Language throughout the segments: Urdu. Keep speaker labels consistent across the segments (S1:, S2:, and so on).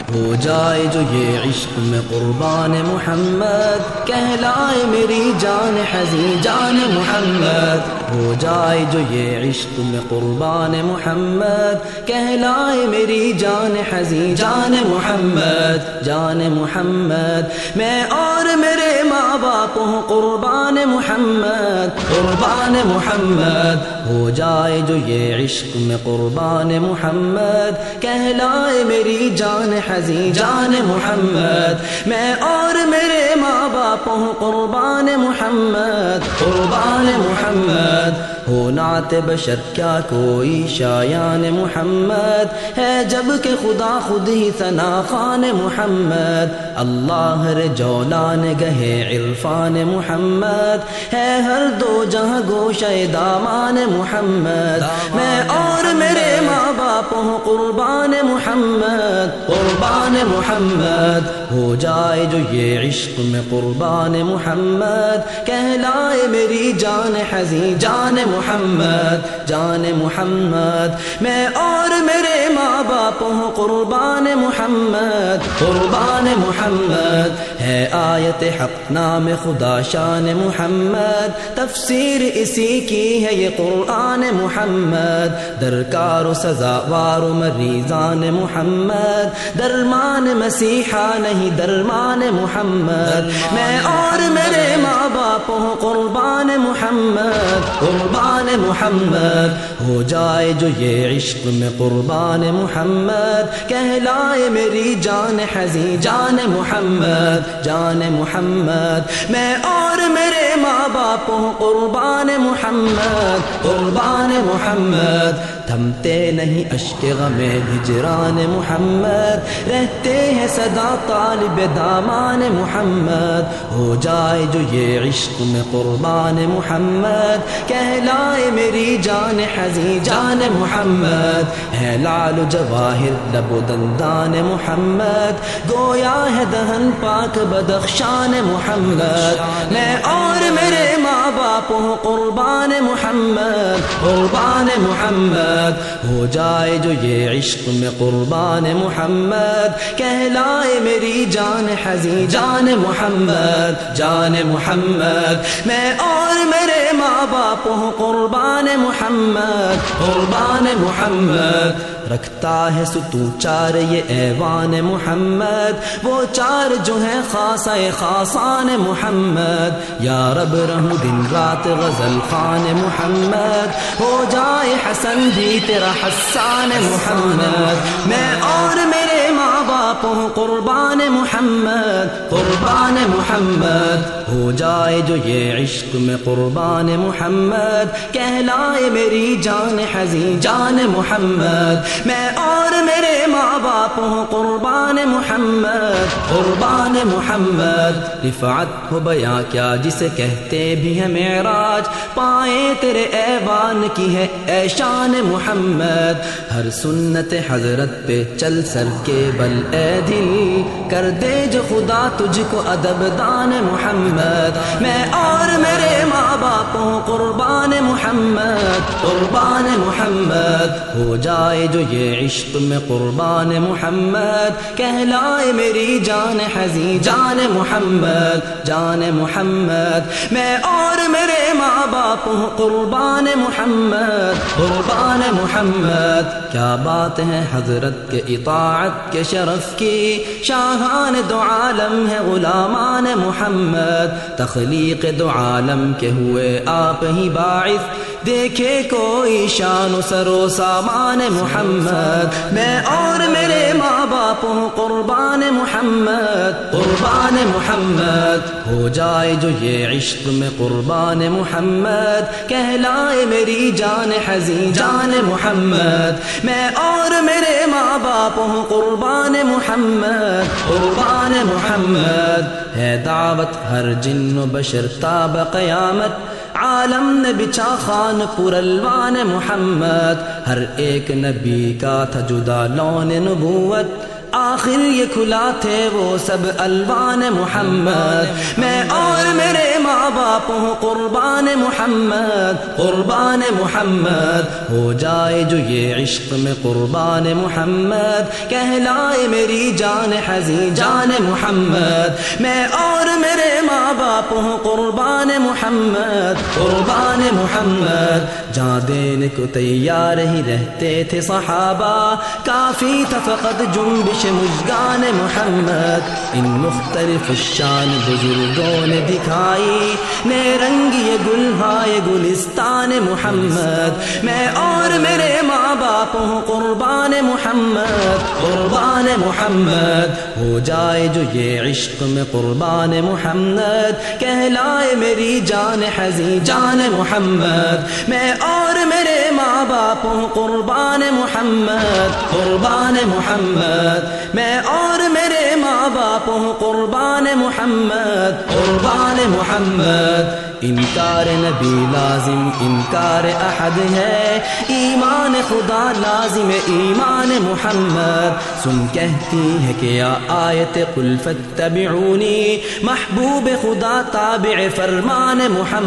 S1: ہو جائے جو یہ عشق میں قربان محمد، کہلائے میری جان حزین جان محمد، ہو جائے جو یہ عشق میں قربان محمد، کہلائے میری جان حزین جان محمد جان محمد، میں اور میرے ماں باپ ہوں قربان محمد قربان محمد، ہو جائے جو یہ عشق میں قربان محمد، کہلائے میری جان حزین جان محمد، میں اور میرے ماں باپ ہوں قربان محمد قربان محمد، ہو نعت بشر کیا کوئی شایان محمد ہے، جب کہ خدا خود ہی ثنا خوان محمد، اللہ رے جولان گہے عرفان محمد ہے، ہر دو جہاں گوشہ دامان محمد، میں اور میرے ماں باپ ہوں قربان محمد قربان محمد، ہو جائے جو یہ عشق میں قربان محمد، کہلائے میری جان حزین جان محمد جان محمد، میں اور میرے ماں باپ ہوں قربان محمد قربان محمد، ہے آیت حق نام خدا شان محمد، تفسیر اسی کی ہے یہ قرآن محمد، درکار و سزاوار و مریضان محمد، درمان مسیحا نہیں درمان محمد، میں اور میرے ماں باپ ہوں قربان محمد قربان محمد، ہو جائے جو یہ عشق میں قربان محمد، کہلائے میری جان حزین جان محمد جان محمد، میں اور میرے ماں باپ ہوں قربان محمد قربان محمد، تھمتے نہیں اشک غم ہجران محمد، رہتے ہیں صدا طالب دامان محمد، ہو جائے جو یہ عشق میں قربان محمد، کہلائے میری جان حزین جان محمد، ہے لال و جواہر لب و دندان محمد، گویا ہے دہن پاک بدخشان محمد، میں اور میرے ماں باپ ہوں قربان محمد قربان محمد، ہو جائے جو یہ عشق میں قربان محمد، کہلائے میری جان حزین جان محمد جان محمد، میں اور میرے ماں باپ ہوں قربان محمد قربان محمد، رکھتا ہے ستو چار یہ ایوان محمد، وہ چار جو ہیں خاصہ خاصان محمد، یا رب رہوں دن رات غزل خان محمد، ہو جائے حسن بھی تیرا حسان محمد، میں اور میرے ماں باپ ہوں قربان محمد قربان محمد، ہو جائے جو یہ عشق میں قربان محمد، کہلائے میری جان حزین جان محمد، میں اور میرے ماں باپ ہوں قربان محمد قربان محمد، رفعت ہو بیاں کیا جسے کہتے بھی ہے معراج، پائیں تیرے ایوان کی ہے اے شان محمد، ہر سنت حضرت پہ چل سر کے بل اے دل، کر دے جو خدا تجھ کو ادب دان محمد، میں اور میرے ماں باپ ہوں قربان محمد قربان محمد، ہو جائے جو یہ عشق میں قربان محمد، کہلائے میری جان حزین جان محمد جان محمد، میں اور میرے ماں باپ ہوں قربان محمد قربان محمد، کیا بات ہے حضرت کے اطاعت کے شرف کی، شاہان دو عالم ہے غلامان محمد، تخلیق دو عالم کے ہوئے آپ ہی باعث، دیکھے کوئی شان و سر و سامان محمد، میں اور میرے ماں باپ ہوں قربان محمد قربان محمد، ہو جائے جو یہ عشق میں قربان محمد، کہلائے میری جان حزین جان محمد، میں اور میرے ماں باپ ہوں قربان محمد قربان محمد، ہے دعوت ہر جن و بشر تاب قیامت، عالم نے بچھا خان پر الوان محمد، ہر ایک نبی کا تھا جدا لون نبوت، آخر یہ کھلا تھے وہ سب الوان محمد، میں اور میرے ماں باپ ہوں قربان محمد، قربان محمد ہو جائے جو یہ عشق میں قربان محمد، کہلائے میری جان حزین جان محمد، میں اور میرے ماں باپ ہوں قربان محمد، قربان محمد، جان دینے کو تیار ہی رہتے تھے صحابہ، کافی تھا فقط جنبش مژگان محمد، ان مختلف الشان بزرگوں نے دکھائی نے رنگ یہ گلہائے گلستان محمد، میں اور میرے ماں باپ ہوں قربان محمد، قربان محمد ہو جائے جو یہ عشق میں قربان محمد، کہلائے میری جان حزین جان محمد، میں اور میرے ماں باپ ہوں قربان محمد، قربان محمد، میں اور میرے ماں باپ ہوں قربان محمد، قربان محمد، انکار نبی لازم انکار احد ہے، ایمان خدا لازم ایمان محمد، سن کہتی ہے کہ یا آیت قل فاتبعونی، محبوب خدا تابع فرمان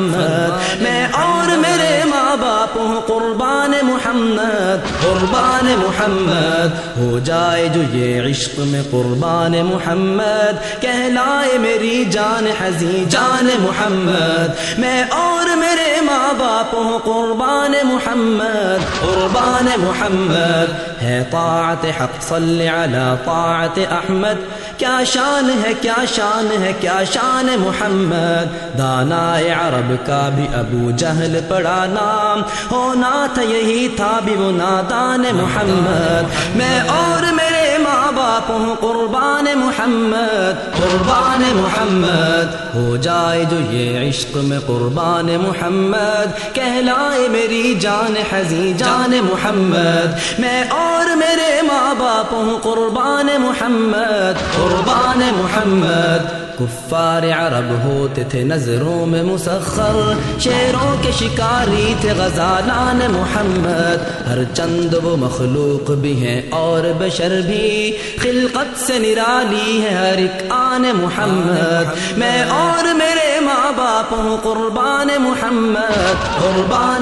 S1: محمد، میں اور میرے ماں باپ ہوں قربان محمد، قربان محمد ہو جائے جو یہ عشق میں قربان محمد، کہلائے میری جان حزین جان محمد، میں اور میرے ماں باپ ہوں قربان محمد، قربان محمد، ہے طاعت حق صلی علی طاعت احمد، کیا شان ہے کیا شان ہے کیا شان محمد، دانائے عرب کا بھی ابو جہل پڑا نام، ہونا تھا یہی تھا بھی وہ نادان محمد، میں اور میرے ماں باپ ہوں قربان محمد، قربان محمد ہو جائے جو یہ عشق میں قربان محمد، کہلائے میری جان حزین جان محمد، میں اور میرے ماں باپ ہوں قربان محمد، قربان محمد، کفار عرب ہوتے تھے نظروں میں مسخر، شیروں کے شکاری تھے غزالان محمد، ہر چند وہ مخلوق بھی ہیں اور بشر بھی، خلقت سے نرالی ہے ہر ایک آن محمد، میں اور میرے ماں باپ ہوں قربان محمد، قربان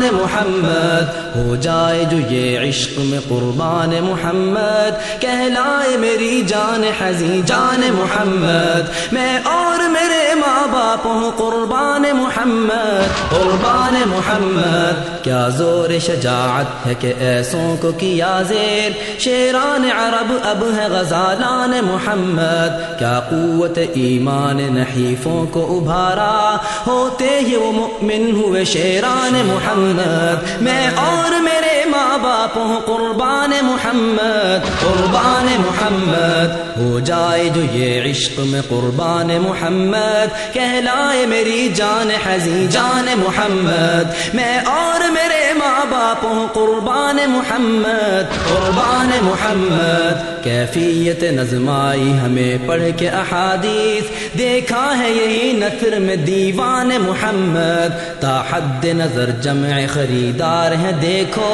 S1: محمد ہو جائے جو یہ عشق میں قربان محمد، کہلائے میری جان حزین جان محمد، میں اور میرے ماں باپ ہوں قربان محمد، قربان محمد، کیا زور شجاعت ہے کہ ایسوں کو کیا زیر، شیران عرب اب ہے غزالان محمد، کیا قوت ایمان نحیفوں کو ابھارا، ہوتے ہی وہ مؤمن ہوئے شیران محمد، میں اور میرے ماں باپ ہوں قربان محمد، قربان محمد ہو جائے جو یہ عشق میں قربان محمد، کہلائے میری جان حزین جان محمد، میں اور میرے ماں باپ ہوں قربان محمد، قربان محمد، کیفیت نظمائی ہمیں پڑھ کے احادیث، دیکھا ہے یہی نثر میں دیوان محمد، تا حد نظر جمع خریدار ہے دیکھو،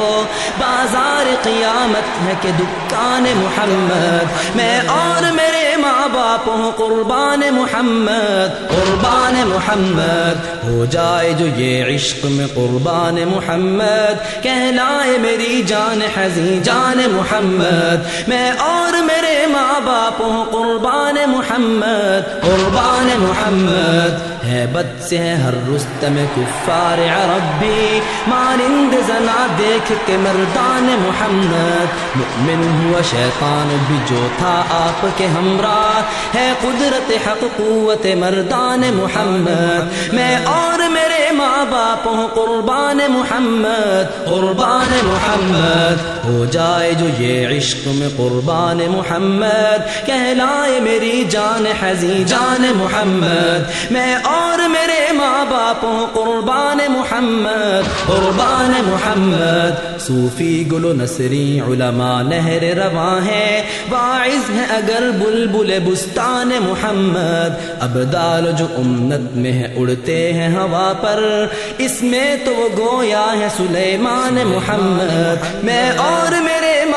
S1: بازار قیامت ہے کہ دکان محمد، میں اور میرے ماں باپ ہوں قربان محمد، قربان محمد ہو جائے جو یہ عشق میں قربان محمد، کہلائے میری جان حزین جان محمد، میں اور میرے ماں باپ ہوں قربان محمد، قربان محمد، ہیبت سے ہے ہر رستم کفار عرب بھی، مانند زنا دیکھ کے مردان محمد، مؤمن ہوا شیطان بھی جو تھا آپ کے ہمراہ، ہے قدرت حق قوت مردان محمد، میں اور میرے ماں باپ ہوں قربان محمد، قربان محمد ہو جائے جو یہ عشق میں قربان محمد، کہلائے میری جان حزین جان محمد، میں اور میرے ماں باپ ہوں قربان محمد، قربان محمد، صوفی گل و نصری علماء نہر رواں ہیں، واعظ ہیں اگر بلبل بستان محمد، ابدال جو امت میں ہے اڑتے ہیں ہوا پر، اس میں تو وہ گویا ہے سلیمان محمد، میں اور میرے ماں باپ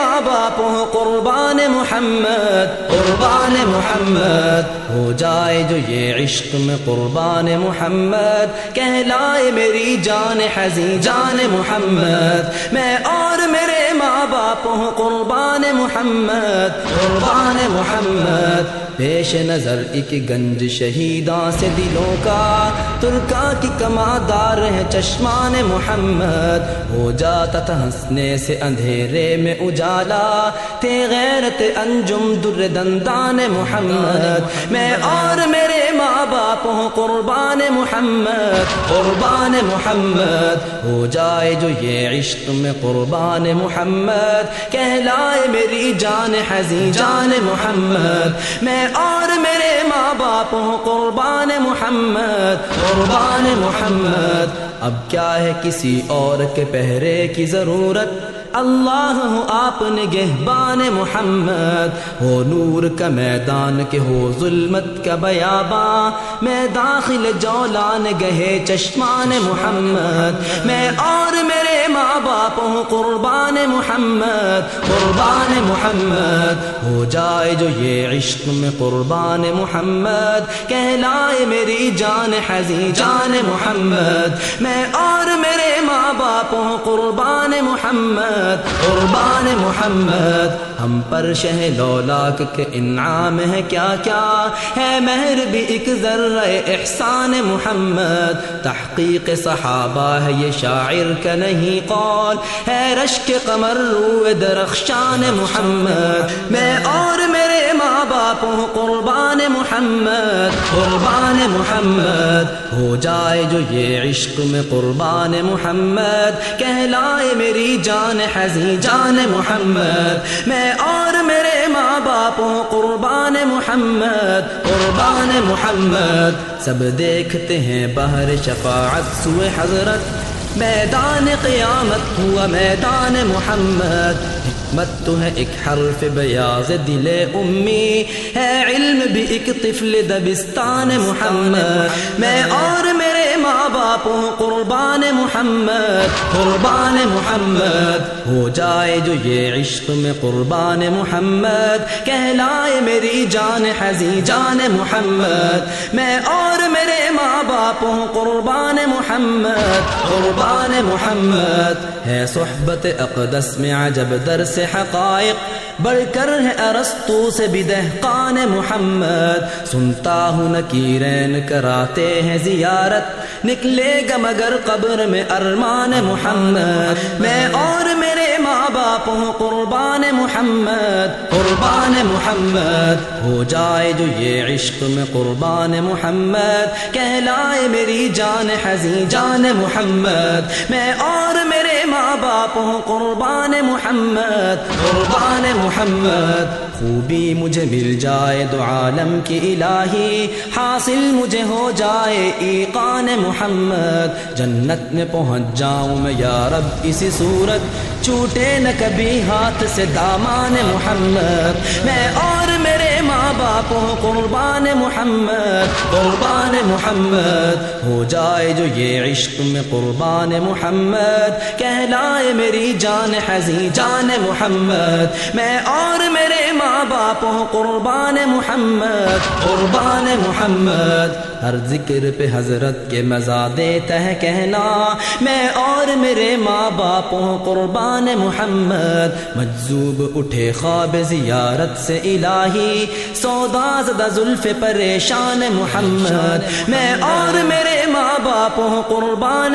S1: باپ ہوں قربان محمد قربان محمد ہو جائے جو یہ عشق میں قربان محمد کہلائے میری جان حزین جان محمد میں اور میرے ماں باپ ہوں قربان محمد قربان محمد پیش نظر ایک گنج شہیداں سے دلوں کا ترکا کی کمادار ہے چشمان محمد ہو جاتا تھا ہنسنے سے اندھیرے میں اجالا تھے غیرت انجم در دندان محمد میں اور میرے ماں باپ ہوں قربان محمد قربان محمد ہو جائے جو یہ عشق میں قربان محمد کہلائے میری جان حزین جان محمد میں اور میرے ماں باپ ہوں قربان محمد قربان محمد اب کیا ہے کسی اور کے پہرے کی ضرورت اللہ ہو آپ نگہبان محمد ہو نور کا میدان کے ہو ظلمت کا بیاباں میں داخل جولان گہے چشمان محمد میں اور میرے ماں باپ ہوں قربان محمد قربان محمد ہو جائے جو یہ عشق میں قربان محمد کہلائے میری جان حزین جان محمد میں اور میرے ماں باپ ہوں قربان محمد قربان محمد ہم پر شہ لولاک کے انعام ہے کیا کیا ہے مہر بھی ایک ذرہ احسان محمد تحقیق صحابہ ہے یہ شاعر کا نہیں قول ہے رشک قمر روئے درخشان محمد میں اور میرے ماں باپ ہوں قربان محمد قربان محمد ہو جائے جو یہ عشق میں قربان محمد کہلائے میری جان حزین جان محمد میں اور میرے ماں باپ ہوں قربان محمد قربان محمد سب دیکھتے ہیں بہر شفاعت سوئے حضرت میدان قیامت ہوا میدان محمد حکمت تو ہے ایک حرف بیاض دل امی ہے علم بھی ایک طفل دبستان محمد میں اور میرے ماں باپ ہوں قربان محمد قربان محمد ہو جائے جو یہ عشق میں قربان محمد کہلائے میری جان حزین جان محمد میں اور میرے ماں باپ ہوں قربان محمد قربان محمد ہے صحبت اقدس میں عجب درس حقائق بڑھ کر ہے ارسطو سے بھی دہقان محمد سنتا ہوں نکیرین کراتے ہیں زیارت نکلے گا مگر قبر میں ارمان محمد میں اور میرے ماں باپ ہوں قربان محمد قربان محمد ہو جائے جو یہ عشق میں قربان محمد کہلائے میری جان حزین جان محمد میں اور میرے ماں باپ ہوں قربان محمد قربان محمد خوبی مجھے مل جائے دو عالم کی الہی حاصل مجھے ہو جائے ایقان محمد جنت میں پہنچ جاؤں میں یا رب اسی صورت چھوٹے نہ کبھی ہاتھ سے دامان محمد میں اور میرے ماں باپ ہوں قربان محمد قربان محمد ہو جائے جو یہ عشق میں قربان محمد کہلائے میری جان حزین جان محمد میں اور میرے ماں باپ ہوں قربان محمد قربان محمد ہر ذکر پہ حضرت کے مزہ دیتا ہے کہنا میں اور میرے ماں باپ ہوں قربان محمد مجذوب اٹھے خواب زیارت سے الہی سودا زدہ زلف پریشان محمد میں اور میرے ماں باپ ہوں قربان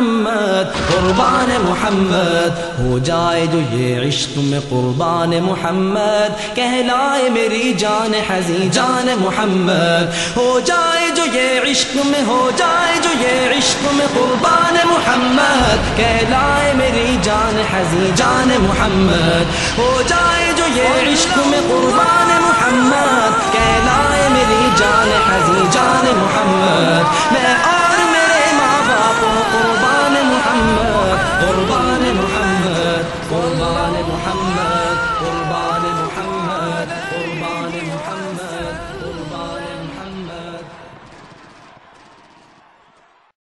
S1: محمد قربان محمد ہو جائے جو یہ عشق میں قربان محمد کہلائے میری جان حزین جان محمد ہو جائے جو یہ عشق میں ہو جائے جو یہ عشق میں قربان محمد کہلائے میری جان حزین جان محمد ہو جائے جو یہ عشق میں قربان محمد کہلائے میری جان حزین جان محمد میں اور میرے ماں باپ قربان محمد قربان محمد قربان محمد